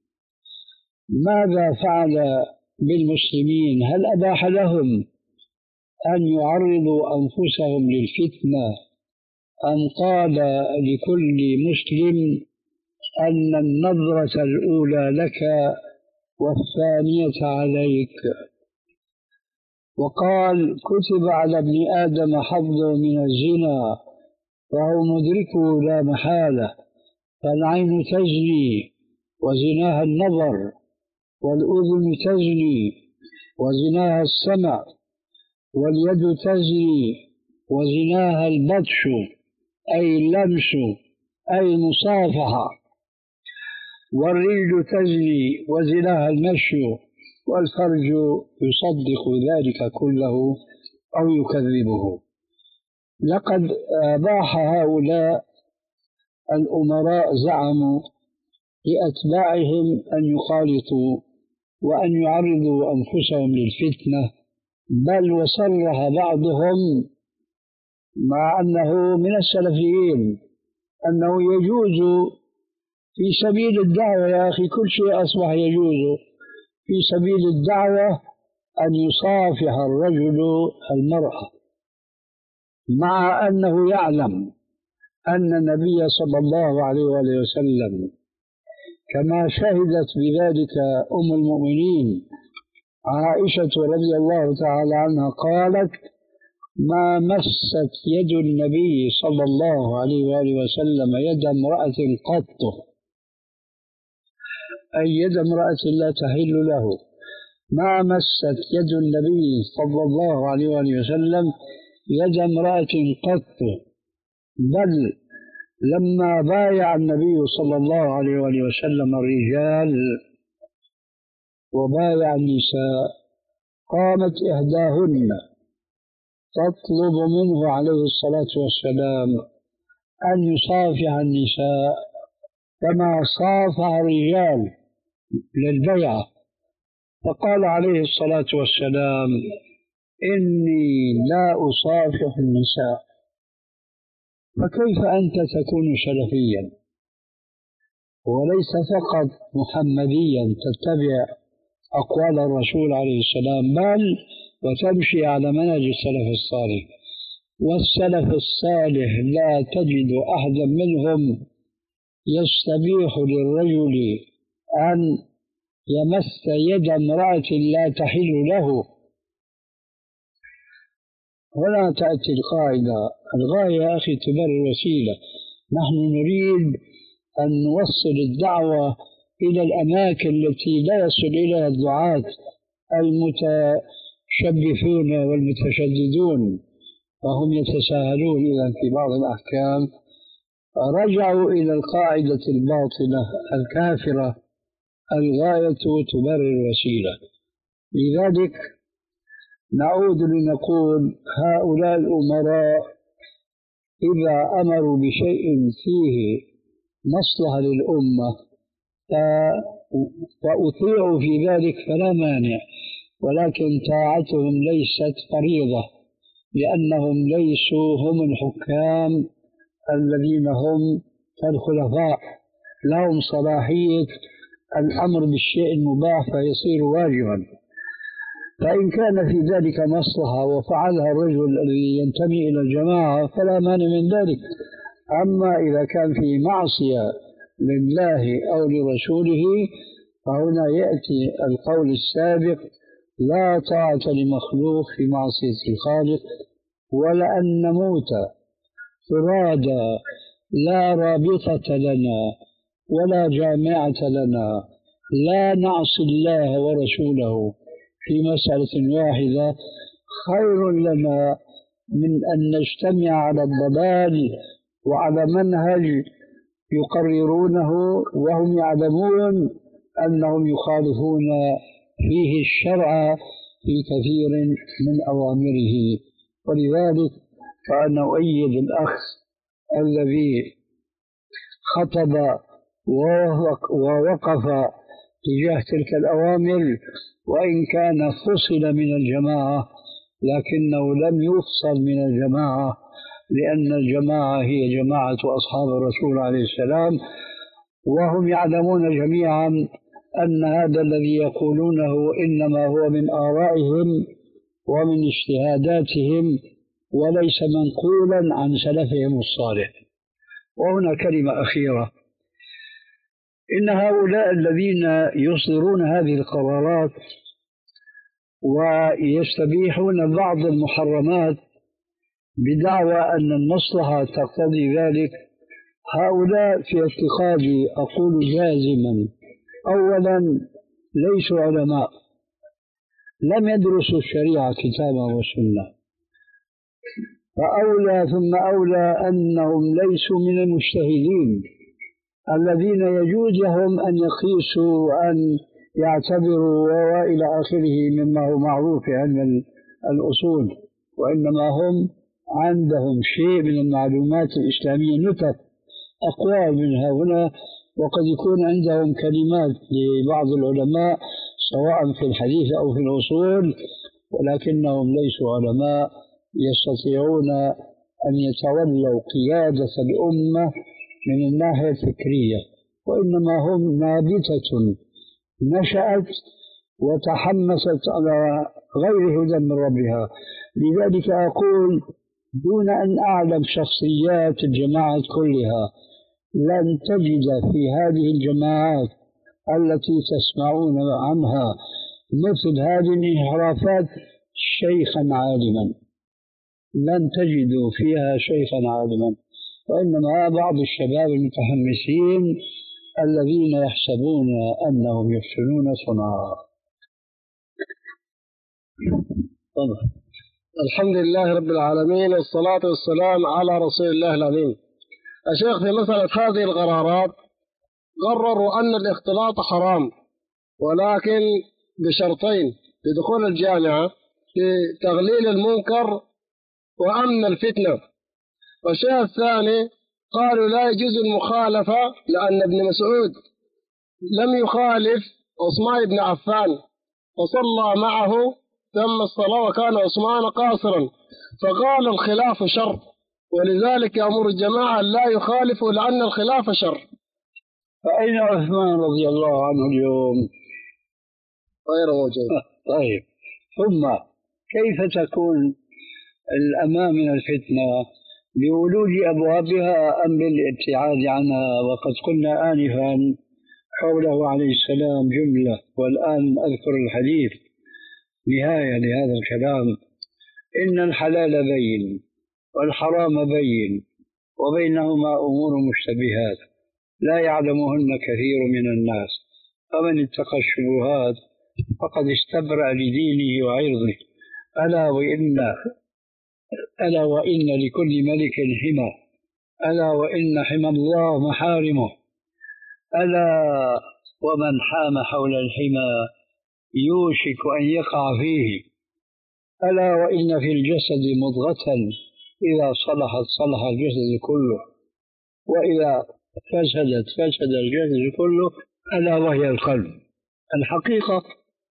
Speaker 2: ماذا فعل بالمسلمين؟ هل أباح لهم أن يعرضوا أنفسهم للفتنة أم قال لكل مسلم أن النظرة الأولى لك والثانية عليك؟ وقال كتب على ابن آدم حظه من الزنا فهو مدركه لا محالة، فالعين تزني وزناها النظر، والأذن تزني وزناها السمع، واليد تزني وزناها البطش أي اللمس أي المصافحة، والرجل تزني وزناها المشي، والفرج يصدق ذلك كله أو يكذبه. لقد أباح هؤلاء الأمراء زعموا لأتباعهم أن يخالطوا وأن يعرضوا أنفسهم للفتنة، بل وصرح بعضهم مع أنه من السلفيين أنه يجوز في سبيل الدعوة، يا أخي كل شيء أصبح يجوز في سبيل الدعوة أن يصافح الرجل المرأة، مع أنه يعلم أن النبي صلى الله عليه وآله وسلم كما شهدت بذلك أم المؤمنين عائشة رضي الله تعالى عنها قالت ما مست يد النبي صلى الله عليه وآله وسلم يد امرأة قط، أي يد امرأة لا تحل له، ما مست يد النبي صلى الله عليه وآله وسلم يد امرأة قط، بل لما بايع النبي صلى الله عليه وآله وسلم الرجال وبايع النساء، قامت إحداهن تطلب منه عليه الصلاة والسلام أن يصافح النساء كما صافح الرجال للبيعة، فقال عليه الصلاة والسلام: إني لا أصافح النساء. فكيف أنت تكون سلفيا وليس فقط محمديا تتبع أقوال الرسول عليه السلام، بل وتمشي على منهج السلف الصالح؟ والسلف الصالح لا تجد أحدا منهم يستبيح للرجل أن يمس يد امرأة لا تحل له. هنا تأتي القاعدة: الغاية يا أخي تبرر الوسيلة. نحن نريد أن نوصل الدعوة إلى الأماكن التي لا يصل إليها الدعاة المتشبثون والمتشددون، فهم يتساهلون إذا في بعض الأحكام، رجعوا إلى القاعدة الباطلة الكافرة: الغاية تبرر الوسيلة. لذلك نعود لنقول: هؤلاء الأمراء إذا أمروا بشيء فيه مصلحة للأمة وأطيعوا في ذلك فلا مانع، ولكن طاعتهم ليست فريضة، لأنهم ليسوا هم الحكام الذين هم كالخلفاء، لهم صلاحية الأمر بالشيء المباح فيصير واجبا. فإن كان في ذلك مصلحة وفعلها الرجل الذي ينتمي إلى الجماعة فلا مانع من ذلك. أما إذا كان في معصية لله أو لرسوله فهنا يأتي القول السابق: لا طاعة لمخلوق في معصية الخالق، ولأن نموت فرادا لا رابطة لنا ولا جامعة لنا، لا نعصي الله ورسوله في مسألة واحدة، خير لنا من أن نجتمع على الضلال وعلى منهج يقررونه وهم يعلمون أنهم يخالفون فيه الشرع في كثير من أوامره. ولذلك فأنا أؤيد الأخ الذي خطب ووقف تجاه تلك الأوامر، وإن كان فصل من الجماعة لكنه لم يفصل من الجماعة، لأن الجماعة هي جماعة أصحاب الرسول عليه السلام، وهم يعلمون جميعا أن هذا الذي يقولونه إنما هو من آرائهم ومن اجتهاداتهم وليس منقولا عن سلفهم الصالح. وهنا كلمة أخيرة: إن هؤلاء الذين يصدرون هذه القرارات ويستبيحون بعض المحرمات بدعوى أن المصلحة تقتضي ذلك، هؤلاء في اعتقادي أقول جازما: أولا ليسوا علماء، لم يدرسوا الشريعة كتابا وسنة، فأولى ثم أولى أنهم ليسوا من المجتهدين الذين يجوز لهم أن يقيسوا وأن يعتبروا وإلى آخره مما هو معروف في علم الأصول، وإنما هم عندهم شيء من المعلومات الإسلامية، نتف أقوال منها هنا، وقد يكون عندهم كلمات لبعض العلماء سواء في الحديث أو في الأصول، ولكنهم ليسوا علماء يستطيعون أن يتولوا قيادة الأمة من الناحية الفكرية، وإنما هم نابتة نشأت وتحمست على غير هدى من ربها. لذلك أقول دون أن أعلم شخصيات الجماعات كلها، لن تجد في هذه الجماعات التي تسمعون عنها مثل هذه الانحرافات شيخا عالما، لن تجدوا فيها شيخا عالما، وإنما بعض الشباب المتحمسين الذين يحسبون أنهم يحسنون صنعا.
Speaker 3: الحمد لله رب العالمين، والصلاة والسلام على رسول الله الأمين. الشيخ في مسألة هذه القرارات قرروا أن الاختلاط حرام، ولكن بشرطين لدخول الجامعة: في تغليل المنكر وأمن الفتنة. والشيء الثاني قالوا لا يجوز المخالفة، لأن ابن مسعود لم يخالف عثمان بن عفان وصلى معه تم الصلاة وكان عثمان قاصرا، فقال الخلاف شر، ولذلك يأمر الجماعة لا يخالفوا لأن الخلاف شر.
Speaker 2: فأين عثمان رضي الله عنه اليوم؟
Speaker 3: غير موجود.
Speaker 2: طيب، ثم كيف تكون الأمان من الفتنة؟ بولوج أبوابها أم بالابتعاد عنها؟ وقد قلنا آنفا حوله عليه السلام جملة، والآن أذكر الحديث نهاية لهذا الكلام: إن الحلال بين والحرام بين وبينهما أمور مشتبهات لا يعلمهن كثير من الناس، فمن اتقى الشبهات فقد استبرأ لدينه وعرضه. ألا وإن ألا وإن لكل ملك حمى، ألا وإن حمى الله محارمه، ألا ومن حام حول الحمى يوشك أن يقع فيه، ألا وإن في الجسد مضغة إذا صلحت صلح الجسد كله، وإذا فسدت فسد الجسد كله، ألا وهي القلب. الحقيقة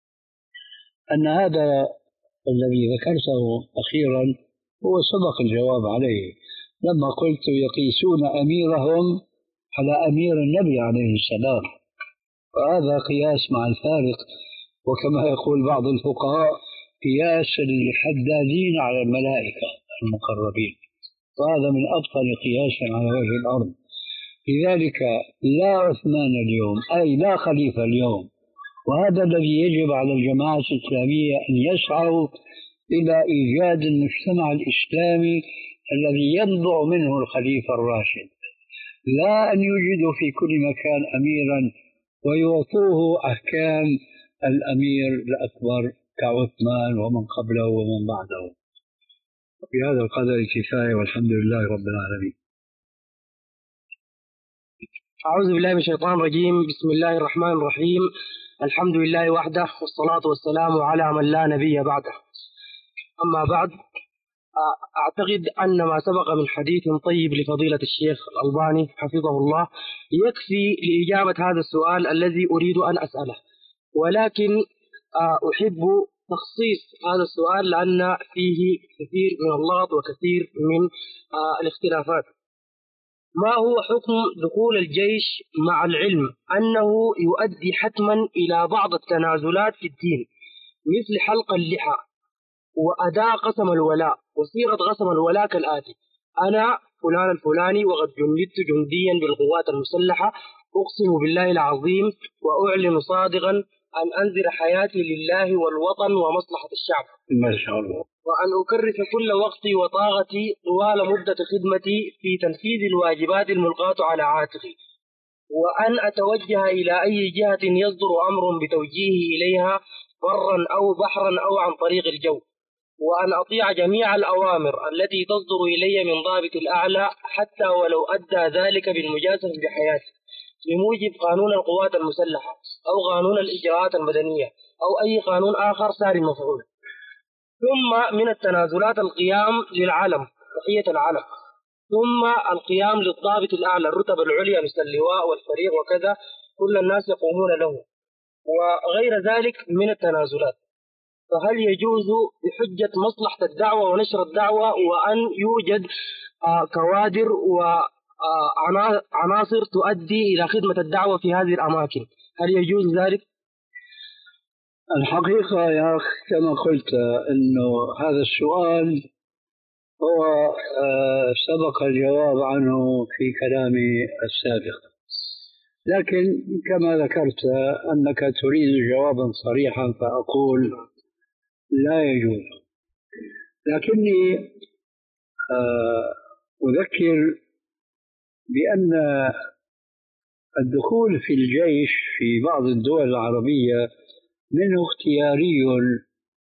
Speaker 2: أن هذا الذي ذكرته أخيرا هو سبق الجواب عليه لما قلت يقيسون أميرهم على أمير النبي عليه السلام، وهذا قياس مع الفارق، وكما يقول بعض الفقهاء قياس الحدادين على الملائكة المقربين، وهذا من أبطل قياس على وجه الأرض. لذلك لا عثمان اليوم، أي لا خليفة اليوم، وهذا الذي يجب على الجماعة الإسلامية أن يسعوا إلى إيجاد المجتمع الإسلامي الذي ينبع منه الخليفة الراشد، لا أن يوجدوا في كل مكان أميرا ويعطوه أحكام الأمير الأكبر كعثمان ومن قبله ومن بعده. بهذا القدر كفاية، والحمد لله رب العالمين.
Speaker 1: أعوذ بالله من الشيطان الرجيم. بسم الله الرحمن الرحيم. الحمد لله وحده، والصلاة والسلام على من لا نبي بعده. أما بعد، أعتقد أن ما سبق من حديث طيب لفضيلة الشيخ الألباني حفظه الله يكفي لإجابة هذا السؤال الذي أريد أن أسأله، ولكن أحب تخصيص هذا السؤال لأن فيه كثير من اللغط وكثير من الاختلافات. ما هو حكم دخول الجيش مع العلم أنه يؤدي حتما إلى بعض التنازلات في الدين، مثل حلق اللحى وأداء قسم الولاء؟ وصيغة قسم الولاء كالآتي: أنا فلان الفلاني وقد جندت جنديا بالقوات المسلحة، أقسم بالله العظيم وأعلن صادقا أن أنذر حياتي لله والوطن ومصلحة الشعب،
Speaker 2: ما شاء الله،
Speaker 1: وأن أكرس كل وقتي وطاقتي طوال مدة خدمتي في تنفيذ الواجبات الملقاة على عاتقي، وأن أتوجه إلى أي جهة يصدر أمر بتوجيهي إليها برا أو بحرا أو عن طريق الجو، وأن أطيع جميع الأوامر التي تصدر إلي من ضابط الأعلى حتى ولو أدى ذلك بالمجازفة بحياتي بموجب قانون القوات المسلحة أو قانون الإجراءات المدنية أو أي قانون آخر ساري مفعول. ثم من التنازلات القيام للعلم، تحية العلم، ثم القيام للضابط الأعلى الرتب العليا مثل اللواء والفريق وكذا، كل الناس يقومون له، وغير ذلك من التنازلات. فهل يجوز بحجة مصلحة الدعوة ونشر الدعوة وأن يوجد آه كوادر وعناصر تؤدي إلى خدمة الدعوة في هذه الأماكن، هل يجوز ذلك؟
Speaker 2: الحقيقة يا أخ كما قلت أنه هذا السؤال هو آه سبق الجواب عنه في كلامي السابق، لكن كما ذكرت أنك تريد جوابا صريحا فأقول لا يجوز. لكني آه أذكر بأن الدخول في الجيش في بعض الدول العربية منه اختياري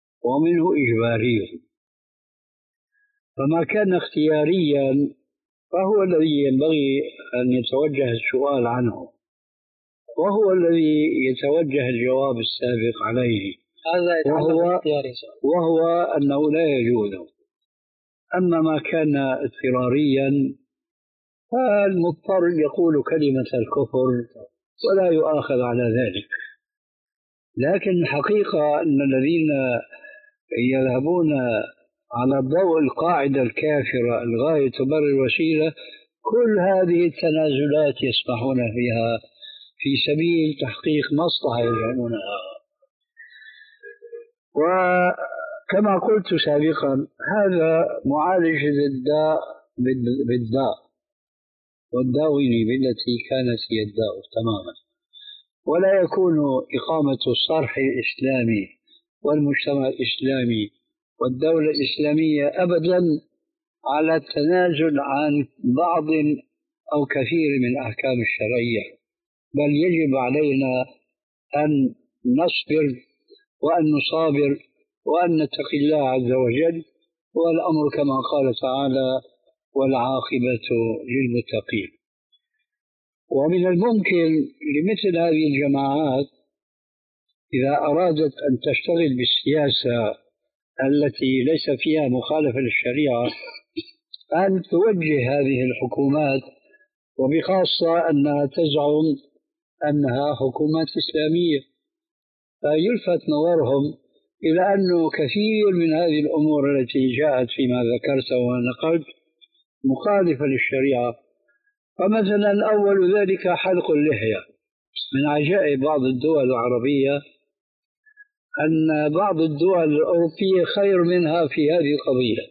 Speaker 2: ومنه إجباري، فما كان اختياريا فهو الذي ينبغي أن يتوجه السؤال عنه، وهو الذي يتوجه الجواب السابق عليه،
Speaker 1: هذا
Speaker 2: وهو, وهو أنه لا يجوز. أما ما كان اضطراريا فالمضطر يقول كلمة الكفر ولا يؤاخذ على ذلك. لكن الحقيقة أن الذين يذهبون على ضوء القاعدة الكافرة الغاية تبرر الوسيلة، كل هذه التنازلات يسمحون فيها في سبيل تحقيق مصلحة يزعمونها. وكما قلت سابقا، هذا معالجة الداء بالداء، والداوين بالتي كانت هي الداء تماما، ولا يكون إقامة الصرح الإسلامي والمجتمع الإسلامي والدولة الإسلامية أبدا على التنازل عن بعض أو كثير من الأحكام الشرعية، بل يجب علينا أن نصبر وأن نصابر وأن نتقي الله عز وجل، والأمر كما قال تعالى: والعاقبة للمتقين. ومن الممكن لمثل هذه الجماعات إذا أرادت أن تشتغل بالسياسة التي ليس فيها مخالفة للشريعة أن توجه هذه الحكومات، وبخاصة أنها تزعم أنها حكومات إسلامية، فيلفت نظرهم إلى أنه كثير من هذه الأمور التي جاءت فيما ذكرت ونقلت مخالفة للشريعة. فمثلا أول ذلك حلق اللحية. من عجائب بعض الدول العربية أن بعض الدول الأوروبية خير منها في هذه القضية.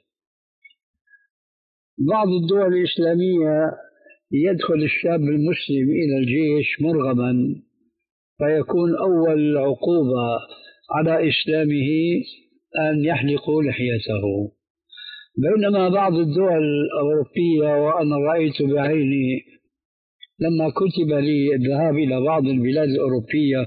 Speaker 2: بعض الدول الإسلامية يدخل الشاب المسلم إلى الجيش مرغما، فيكون أول عقوبة على إسلامه أن يحلقوا لحيته، بينما بعض الدول الأوروبية، وأنا رأيت بعيني لما كتب لي الذهاب إلى بعض البلاد الأوروبية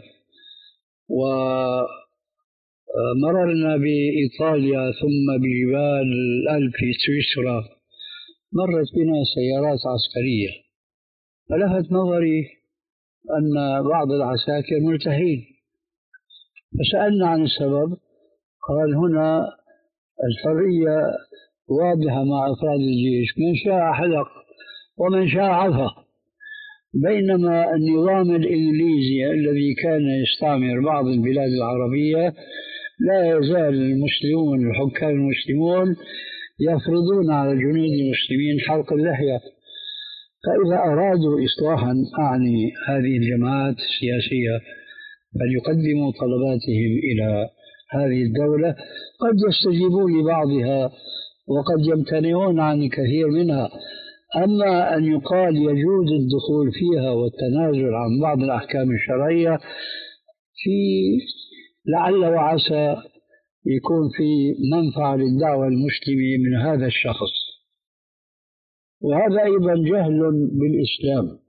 Speaker 2: ومررنا بإيطاليا ثم بجبال الألب في سويسرا، مرت بنا سيارات عسكرية، فلفت نظري أن بعض العساكر ملتحين، فسألنا عن السبب، قال: هنا الحرية واضحة مع أفراد الجيش، من شاء حلق ومن شاء عفى. بينما النظام الإنجليزي الذي كان يستعمر بعض البلاد العربية لا يزال المسلمون الحكام المسلمون يفرضون على الجنود المسلمين حلق اللحية. فإذا أرادوا إصلاحا، أعني هذه الجماعات السياسية، فليقدموا طلباتهم إلى هذه الدولة، قد يستجيبون لبعضها وقد يمتنعون عن كثير منها. أما أن يقال يجوز الدخول فيها والتنازل عن بعض الأحكام الشرعية، في لعل وعسى يكون في منفعة للدعوة المسلمة من هذا الشخص. وهذا أيضا جهل بالإسلام.